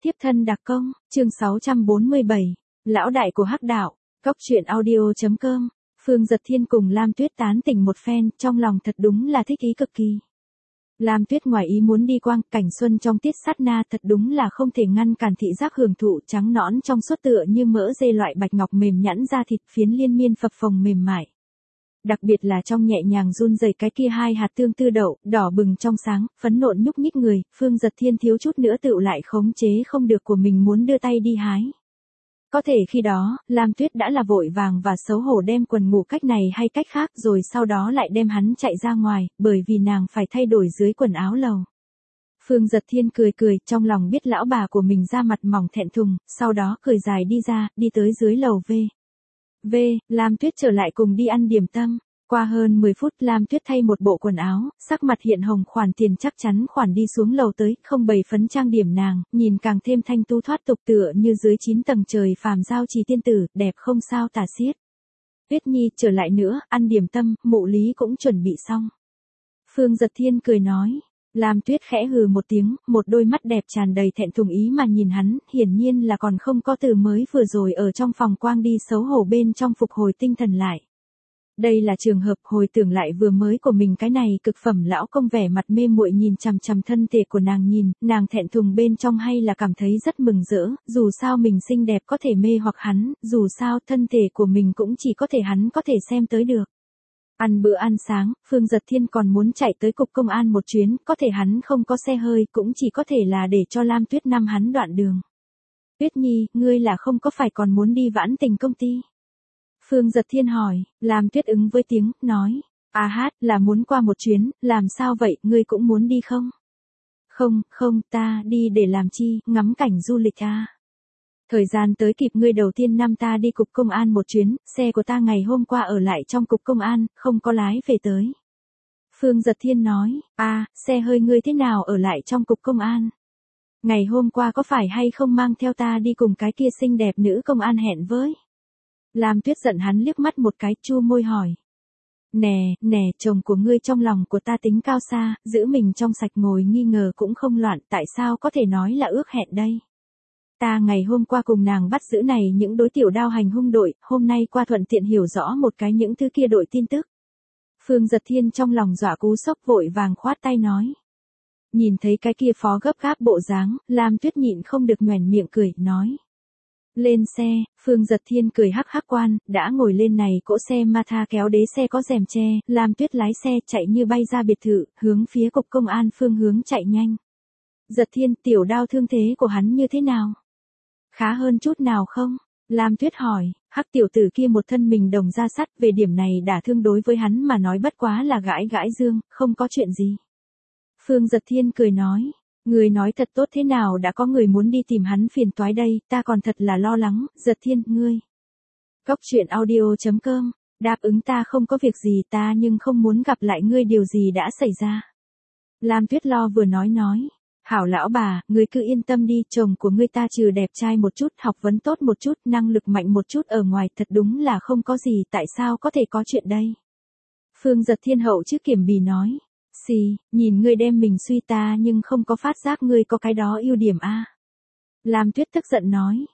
Tiếp thân đặc công, chương 647, lão đại của hắc đạo, góc truyện audio.com, Phương Dật Thiên cùng Lam Tuyết tán tỉnh một phen, trong lòng thật đúng là thích ý cực kỳ. Lam Tuyết ngoài ý muốn đi quang cảnh xuân trong tiết sát na thật đúng là không thể ngăn cản thị giác hưởng thụ trắng nõn trong suốt tựa như mỡ dê loại bạch ngọc mềm nhẵn da thịt phiến liên miên phập phồng mềm mại. Đặc biệt là trong nhẹ nhàng run rẩy cái kia hai hạt tương tư đậu, đỏ bừng trong sáng, phấn nộn nhúc nhích người, Phương Dật Thiên thiếu chút nữa tựu lại khống chế không được của mình muốn đưa tay đi hái. Có thể khi đó, Lam Tuyết đã là vội vàng và xấu hổ đem quần ngủ cách này hay cách khác rồi sau đó lại đem hắn chạy ra ngoài, bởi vì nàng phải thay đổi dưới quần áo lầu. Phương Dật Thiên cười cười, trong lòng biết lão bà của mình ra mặt mỏng thẹn thùng, sau đó cười dài đi ra, đi tới dưới lầu Lam Tuyết trở lại cùng đi ăn điểm tâm. Qua hơn 10 phút Lam Tuyết thay một bộ quần áo, sắc mặt hiện hồng khoản tiền chắc chắn khoản đi xuống lầu tới, không bày phấn trang điểm nàng, nhìn càng thêm thanh tú thoát tục tựa như dưới 9 tầng trời phàm giao trì tiên tử, đẹp không sao tả xiết. Tuyết Nhi trở lại nữa, ăn điểm tâm, mụ Lý cũng chuẩn bị xong. Phương Dật Thiên cười nói. Lam Tuyết khẽ hừ một tiếng, một đôi mắt đẹp tràn đầy thẹn thùng ý mà nhìn hắn, hiển nhiên là còn không có từ mới vừa rồi ở trong phòng quang đi xấu hổ bên trong phục hồi tinh thần lại. Đây là trường hợp hồi tưởng lại vừa mới của mình cái này cực phẩm lão công vẻ mặt mê muội nhìn chằm chằm thân thể của nàng nhìn, nàng thẹn thùng bên trong hay là cảm thấy rất mừng rỡ, dù sao mình xinh đẹp có thể mê hoặc hắn, dù sao thân thể của mình cũng chỉ có thể hắn có thể xem tới được. Ăn bữa ăn sáng, Phương Dật Thiên còn muốn chạy tới cục công an một chuyến, có thể hắn không có xe hơi cũng chỉ có thể là để cho Lam Tuyết năm hắn đoạn đường. Tuyết Nhi, ngươi là không có phải còn muốn đi vãn tình công ty? Phương Dật Thiên hỏi, Lam Tuyết ứng với tiếng, nói, là muốn qua một chuyến, làm sao vậy, ngươi cũng muốn đi không? Không, ta đi để làm chi, ngắm cảnh du lịch à. Thời gian tới kịp ngươi đầu tiên năm ta đi cục công an một chuyến, xe của ta ngày hôm qua ở lại trong cục công an, không có lái về tới. Phương Dật Thiên nói, xe hơi ngươi thế nào ở lại trong cục công an? Ngày hôm qua có phải hay không mang theo ta đi cùng cái kia xinh đẹp nữ công an hẹn với? Lam Tuyết giận hắn liếc mắt một cái, chu môi hỏi. Nè, chồng của ngươi trong lòng của ta tính cao xa, giữ mình trong sạch ngồi nghi ngờ cũng không loạn, tại sao có thể nói là ước hẹn đây? Ta ngày hôm qua cùng nàng bắt giữ này những đối tiểu đao hành hung đội, hôm nay qua thuận tiện hiểu rõ một cái những thứ kia đội tin tức. Phương Dật Thiên trong lòng dọa cú sốc vội vàng khoát tay nói. Nhìn thấy cái kia phó gấp gáp bộ dáng, Lam Tuyết nhịn không được nhoẻn miệng cười, nói. Lên xe, Phương Dật Thiên cười hắc hắc quan, đã ngồi lên này cỗ xe Matha kéo đế xe có rèm che, Lam Tuyết lái xe chạy như bay ra biệt thự, hướng phía cục công an phương hướng chạy nhanh. Dật Thiên, tiểu đao thương thế của hắn như thế nào? Khá hơn chút nào không? Lam Tuyết hỏi, hắc tiểu tử kia một thân mình đồng da sắt, về điểm này đả thương đối với hắn mà nói bất quá là gãi gãi dương, không có chuyện gì. Phương Dật Thiên cười nói. Người nói thật tốt thế nào đã có người muốn đi tìm hắn phiền toái đây, ta còn thật là lo lắng, Dật Thiên, ngươi. Góc truyện audio.com, đáp ứng ta không có việc gì ta nhưng không muốn gặp lại ngươi điều gì đã xảy ra. Lam Tuyết lo vừa nói. Hảo lão bà, ngươi cứ yên tâm đi, chồng của ngươi ta trừ đẹp trai một chút, học vấn tốt một chút, năng lực mạnh một chút ở ngoài thật đúng là không có gì, tại sao có thể có chuyện đây? Phương Dật Thiên hậu chứ kiểm bì nói. Nhìn ngươi đem mình suy ta nhưng không có phát giác ngươi có cái đó ưu điểm a. Lam Tuyết tức giận nói,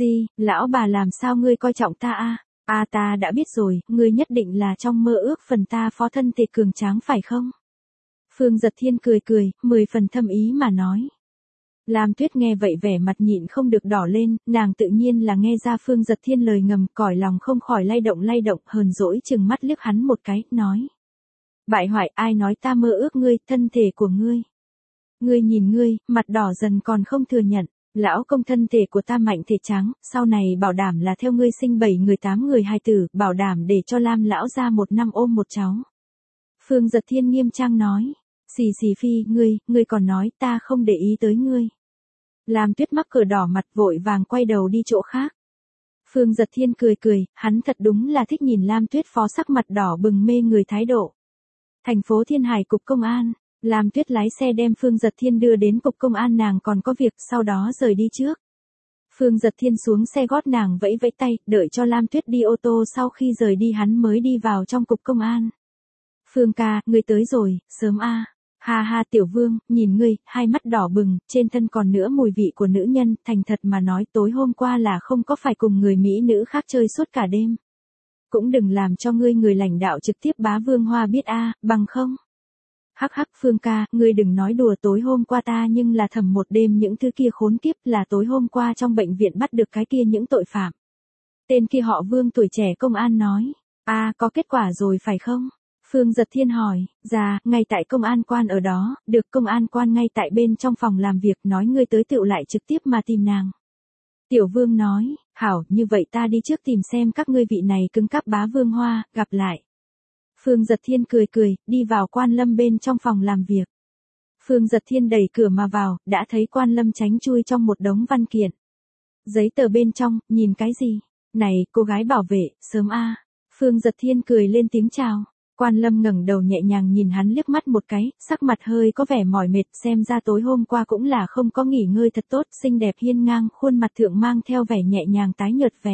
lão bà làm sao ngươi coi trọng ta a? Ta đã biết rồi, ngươi nhất định là trong mơ ước phần ta phó thân thể cường tráng phải không? Phương Dật Thiên cười, 10 phần thâm ý mà nói. Lam Tuyết nghe vậy vẻ mặt nhịn không được đỏ lên, nàng tự nhiên là nghe ra Phương Dật Thiên lời ngầm, cõi lòng không khỏi lay động, hờn dỗi chừng mắt liếc hắn một cái, nói. Bại hoại, ai nói ta mơ ước ngươi, thân thể của ngươi. Ngươi nhìn ngươi, mặt đỏ dần còn không thừa nhận, lão công thân thể của ta mạnh thể trắng, sau này bảo đảm là theo ngươi sinh 7 người 8 người hài tử, bảo đảm để cho Lam lão ra 1 năm ôm một cháu. Phương Dật Thiên nghiêm trang nói, phi, ngươi còn nói ta không để ý tới ngươi. Lam Tuyết mắc cỡ đỏ mặt vội vàng quay đầu đi chỗ khác. Phương Dật Thiên cười, hắn thật đúng là thích nhìn Lam Tuyết phó sắc mặt đỏ bừng mê người thái độ. Thành phố Thiên Hải cục công an, Lam Tuyết lái xe đem Phương Dật Thiên đưa đến cục công an nàng còn có việc sau đó rời đi trước. Phương Dật Thiên xuống xe gót nàng vẫy tay, đợi cho Lam Tuyết đi ô tô sau khi rời đi hắn mới đi vào trong cục công an. Phương ca, ngươi tới rồi, sớm a. Ha ha Tiểu Vương, nhìn ngươi, hai mắt đỏ bừng, trên thân còn nữa mùi vị của nữ nhân, thành thật mà nói tối hôm qua là không có phải cùng người mỹ nữ khác chơi suốt cả đêm. Cũng đừng làm cho ngươi người lãnh đạo trực tiếp bá Vương Hoa biết a, bằng không. Hắc hắc Phương ca, ngươi đừng nói đùa, tối hôm qua ta nhưng là thầm một đêm những thứ kia khốn kiếp, là tối hôm qua trong bệnh viện bắt được cái kia những tội phạm. Tên kia họ Vương tuổi trẻ công an nói. Có kết quả rồi phải không? Phương Giật Thiên hỏi. Dạ, ngay tại công an quan ở đó, được công an quan ngay tại bên trong phòng làm việc nói ngươi tới tựu lại trực tiếp mà tìm nàng. Tiểu Vương nói, hảo, như vậy ta đi trước tìm xem các ngươi vị này cứng cáp bá Vương Hoa, gặp lại. Phương Giật Thiên cười cười, đi vào Quan Lâm bên trong phòng làm việc. Phương Giật Thiên đẩy cửa mà vào, đã thấy Quan Lâm tránh chui trong một đống văn kiện. Giấy tờ bên trong, nhìn cái gì? Này, cô gái bảo vệ, sớm a. Phương Giật Thiên cười lên tiếng chào. Quan Lâm ngẩng đầu nhẹ nhàng nhìn hắn liếc mắt một cái, sắc mặt hơi có vẻ mỏi mệt, xem ra tối hôm qua cũng là không có nghỉ ngơi thật tốt, xinh đẹp hiên ngang, khuôn mặt thượng mang theo vẻ nhẹ nhàng tái nhợt vẻ.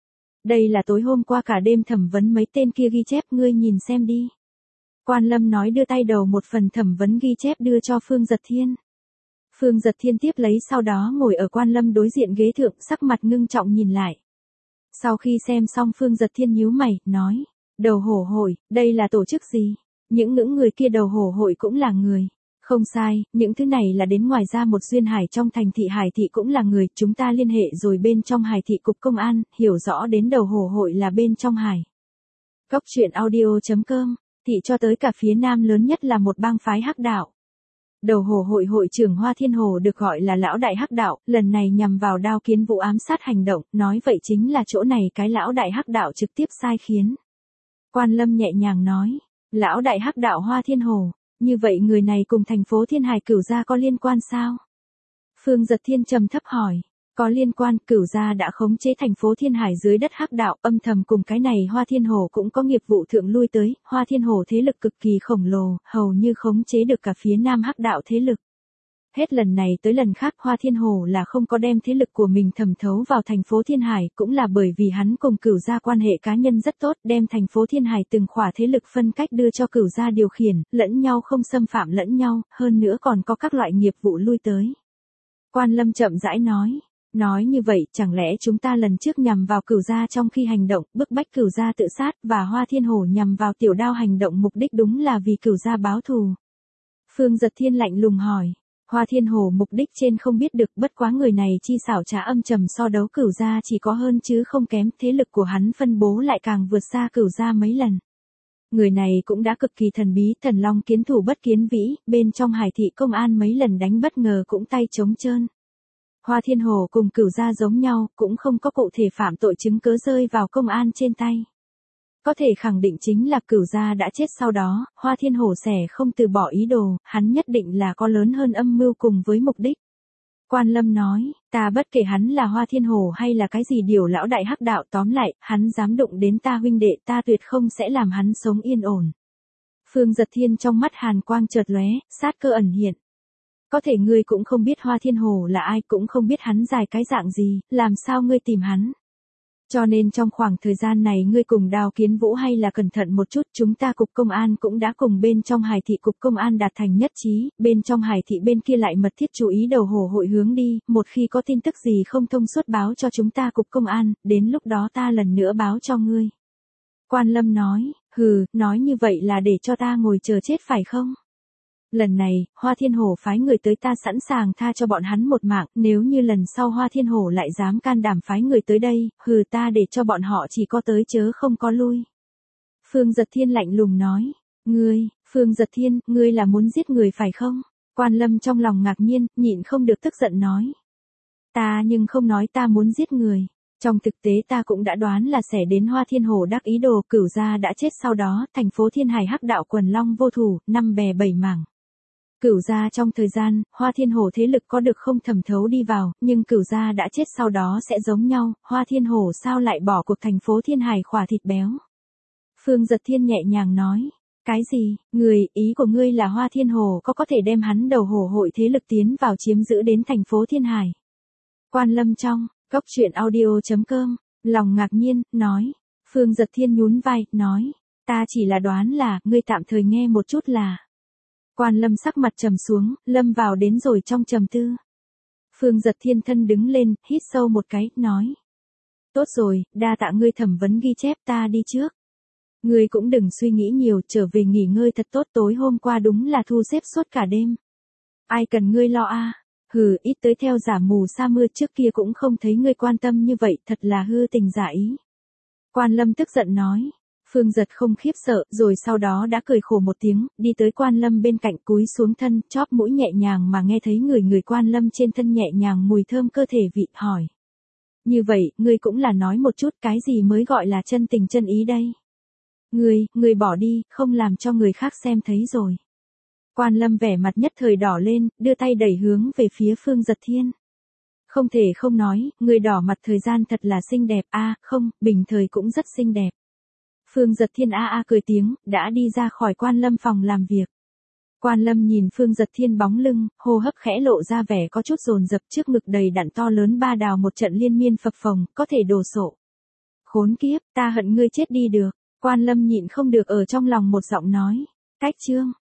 Đây là tối hôm qua cả đêm thẩm vấn mấy tên kia ghi chép, ngươi nhìn xem đi. Quan Lâm nói đưa tay đầu một phần thẩm vấn ghi chép đưa cho Phương Giật Thiên. Phương Giật Thiên tiếp lấy sau đó ngồi ở Quan Lâm đối diện ghế thượng, sắc mặt ngưng trọng nhìn lại. Sau khi xem xong Phương Giật Thiên nhíu mày, nói, đầu hổ hội, đây là tổ chức gì? Những người kia đầu hổ hội cũng là người. Không sai, những thứ này là đến ngoài ra một duyên hải trong thành thị Hải thị cũng là người, chúng ta liên hệ rồi bên trong Hải thị cục công an, hiểu rõ đến đầu hổ hội là bên trong Hải. Góc truyện audio.com, thị cho tới cả phía Nam lớn nhất là một bang phái hắc đạo. Đầu hổ hội hội trưởng Hoa Thiên Hồ được gọi là lão đại hắc đạo, lần này nhằm vào Đao Kiến Vũ ám sát hành động, nói vậy chính là chỗ này cái lão đại hắc đạo trực tiếp sai khiến. Quan Lâm nhẹ nhàng nói, lão đại hắc đạo Hoa Thiên Hồ, như vậy người này cùng thành phố Thiên Hải Cửu Gia có liên quan sao? Phương Giật Thiên trầm thấp hỏi, có liên quan, Cửu Gia đã khống chế thành phố Thiên Hải dưới đất hắc đạo, âm thầm cùng cái này Hoa Thiên Hồ cũng có nghiệp vụ thượng lui tới, Hoa Thiên Hồ thế lực cực kỳ khổng lồ, hầu như khống chế được cả phía Nam hắc đạo thế lực. Hết lần này tới lần khác Hoa Thiên Hồ là không có đem thế lực của mình thẩm thấu vào thành phố Thiên Hải, cũng là bởi vì hắn cùng Cửu Gia quan hệ cá nhân rất tốt, đem thành phố Thiên Hải từng khỏa thế lực phân cách đưa cho Cửu Gia điều khiển, lẫn nhau không xâm phạm lẫn nhau, hơn nữa còn có các loại nghiệp vụ lui tới. Quan Lâm chậm rãi nói như vậy chẳng lẽ chúng ta lần trước nhằm vào Cửu Gia trong khi hành động, bức bách Cửu Gia tự sát và Hoa Thiên Hồ nhằm vào Tiểu Đao hành động mục đích đúng là vì Cửu Gia báo thù. Phương Giật Thiên lạnh lùng hỏi. Hoa Thiên Hồ mục đích trên không biết được, bất quá người này chi xảo trá âm trầm so đấu Cửu Gia chỉ có hơn chứ không kém, thế lực của hắn phân bố lại càng vượt xa Cửu Gia mấy lần. Người này cũng đã cực kỳ thần bí, thần long kiến thủ bất kiến vĩ, bên trong Hải thị công an mấy lần đánh bất ngờ cũng tay trống trơn. Hoa Thiên Hồ cùng Cửu Gia giống nhau, cũng không có cụ thể phạm tội chứng cớ rơi vào công an trên tay. Có thể khẳng định chính là Cửu Gia đã chết sau đó, Hoa Thiên Hồ sẽ không từ bỏ ý đồ, hắn nhất định là có lớn hơn âm mưu cùng với mục đích. Quan Lâm nói, ta bất kể hắn là Hoa Thiên Hồ hay là cái gì điều lão đại hắc đạo, tóm lại, hắn dám đụng đến ta huynh đệ, ta tuyệt không sẽ làm hắn sống yên ổn. Phương Giật Thiên trong mắt hàn quang chợt lóe, sát cơ ẩn hiện. Có thể ngươi cũng không biết Hoa Thiên Hồ là ai, cũng không biết hắn dài cái dạng gì, làm sao ngươi tìm hắn? Cho nên trong khoảng thời gian này ngươi cùng Đao Kiến Vũ hay là cẩn thận một chút, chúng ta cục công an cũng đã cùng bên trong Hải thị cục công an đạt thành nhất trí, bên trong Hải thị bên kia lại mật thiết chú ý đầu hổ hội hướng đi, một khi có tin tức gì không thông suốt báo cho chúng ta cục công an, đến lúc đó ta lần nữa báo cho ngươi. Quan Lâm nói, nói như vậy là để cho ta ngồi chờ chết phải không? Lần này, Hoa Thiên Hồ phái người tới ta sẵn sàng tha cho bọn hắn một mạng, nếu như lần sau Hoa Thiên Hồ lại dám can đảm phái người tới đây, ta để cho bọn họ chỉ có tới chớ không có lui. Phương Giật Thiên lạnh lùng nói, Phương Giật Thiên, ngươi là muốn giết người phải không? Quan Lâm trong lòng ngạc nhiên, nhịn không được tức giận nói. Ta nhưng không nói ta muốn giết người. Trong thực tế ta cũng đã đoán là sẽ đến Hoa Thiên Hồ đắc ý đồ, Cửu Gia đã chết sau đó, thành phố Thiên Hải hắc đạo quần long vô thủ, năm bè bảy mảng. Cửu Gia trong thời gian, Hoa Thiên Hồ thế lực có được không thẩm thấu đi vào, nhưng Cửu Gia đã chết sau đó sẽ giống nhau, Hoa Thiên Hồ sao lại bỏ cuộc thành phố Thiên Hải khỏa thịt béo. Phương Giật Thiên nhẹ nhàng nói, cái gì, ý của ngươi là Hoa Thiên Hồ có thể đem hắn đầu hổ hội thế lực tiến vào chiếm giữ đến thành phố Thiên Hải. Quan Lâm trong, góc truyện audio.com, lòng ngạc nhiên, nói, Phương Giật Thiên nhún vai, nói, ta chỉ là đoán là, ngươi tạm thời nghe một chút là. Quan Lâm sắc mặt trầm xuống, lâm vào đến rồi trong trầm tư. Phương Giật Thiên thân đứng lên, hít sâu một cái, nói. Tốt rồi, đa tạ ngươi thẩm vấn ghi chép, ta đi trước. Ngươi cũng đừng suy nghĩ nhiều, trở về nghỉ ngơi thật tốt, tối hôm qua đúng là thu xếp suốt cả đêm. Ai cần ngươi lo a? Hừ, ít tới theo giả mù sa mưa, trước kia cũng không thấy ngươi quan tâm như vậy, thật là hư tình giả ý. Quan Lâm tức giận nói. Phương Giật không khiếp sợ, rồi sau đó đã cười khổ một tiếng, đi tới Quan Lâm bên cạnh, cúi xuống thân, chóp mũi nhẹ nhàng mà nghe thấy người Quan Lâm trên thân nhẹ nhàng mùi thơm cơ thể vị, hỏi. Như vậy, ngươi cũng là nói một chút cái gì mới gọi là chân tình chân ý đây? Ngươi bỏ đi, không làm cho người khác xem thấy rồi. Quan Lâm vẻ mặt nhất thời đỏ lên, đưa tay đẩy hướng về phía Phương Giật Thiên. Không thể không nói, người đỏ mặt thời gian thật là xinh đẹp, không, bình thời cũng rất xinh đẹp. Phương Giật Thiên cười tiếng, đã đi ra khỏi Quan Lâm phòng làm việc. Quan Lâm nhìn Phương Giật Thiên bóng lưng, hô hấp khẽ lộ ra vẻ có chút dồn dập, trước ngực đầy đặn to lớn ba đào một trận liên miên phập phồng, có thể đổ sộ. Khốn kiếp, ta hận ngươi chết đi được. Quan Lâm nhịn không được ở trong lòng một giọng nói. Cách chương.